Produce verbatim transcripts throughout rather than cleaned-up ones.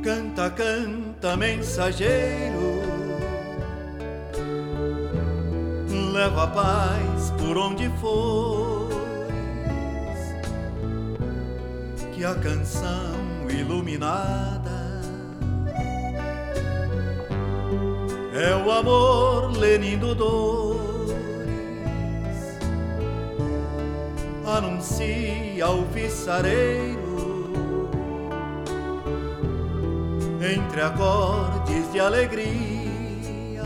Canta, canta, mensageiro, leva a paz por onde fores, que a canção iluminada é o amor lenindo dores, anuncia ao viçareiro entre acordes de alegria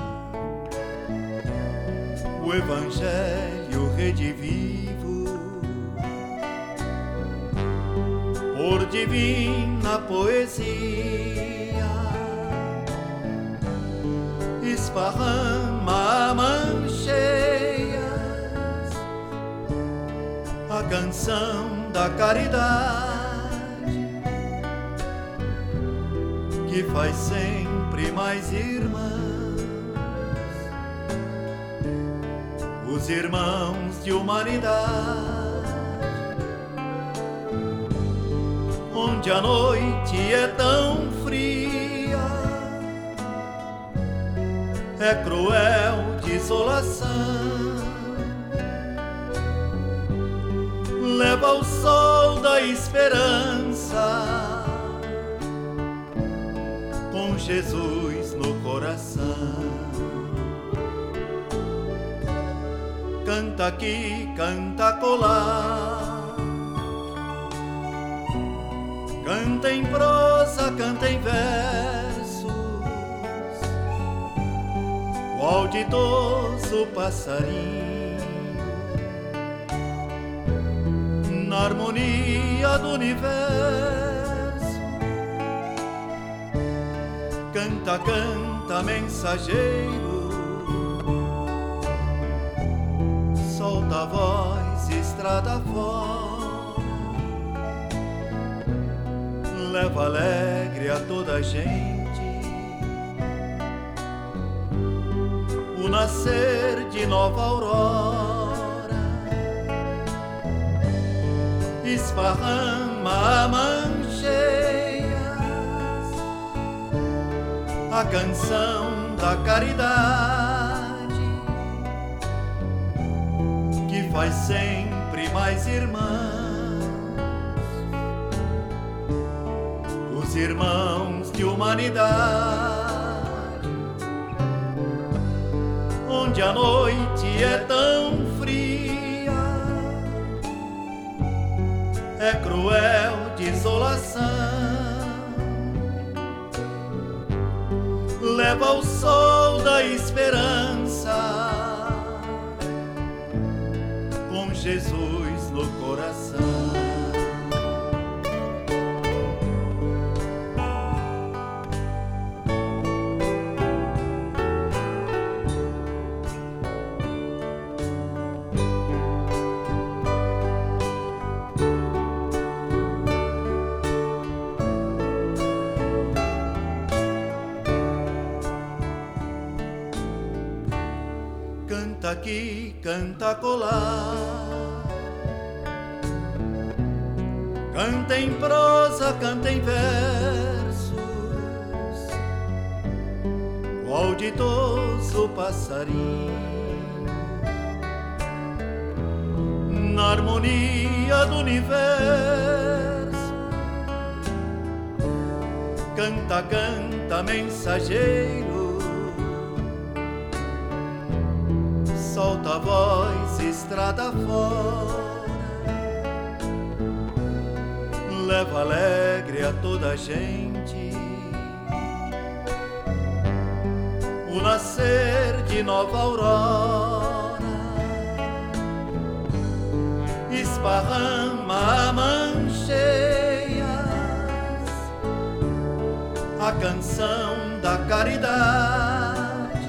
o evangelho redivivo por divina poesia, esparrama a mancheias a canção da caridade que faz sempre mais irmãos, os irmãos de humanidade, onde a noite é tão fria, é cruel desolação, leva o sol da esperança com Jesus no coração. Canta aqui, canta acolá, canta em prosa, canta em versos, o auditoso passarinho na harmonia do universo. Canta, canta, mensageiro, solta a voz, estrada fora, leva alegre a toda a gente o nascer de nova aurora, esparrama a mancheias a canção da caridade que faz sempre mais irmãos, os irmãos de humanidade, onde a noite é tão fria, é cruel desolação, leva o sol da esperança com Jesus no coração. Canta aqui, canta acolá, canta em prosa, canta em versos, o auditoso passarinho na harmonia do universo. Canta, canta, mensageiro, solta a voz, estrada fora, leva alegre a toda a gente o nascer de nova aurora, esparrama a mancheias a canção da caridade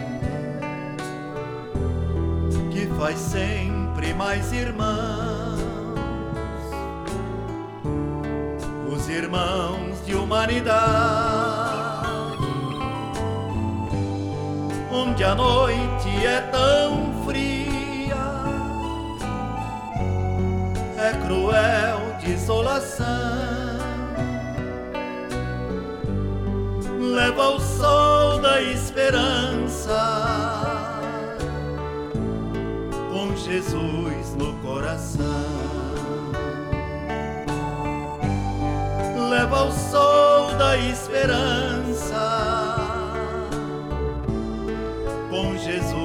que faz sempre mais irmãos, os irmãos de humanidade, onde a noite é tão fria, é cruel desolação, leva o sol da esperança, com Jesus no coração. Leva o sol da esperança, com Jesus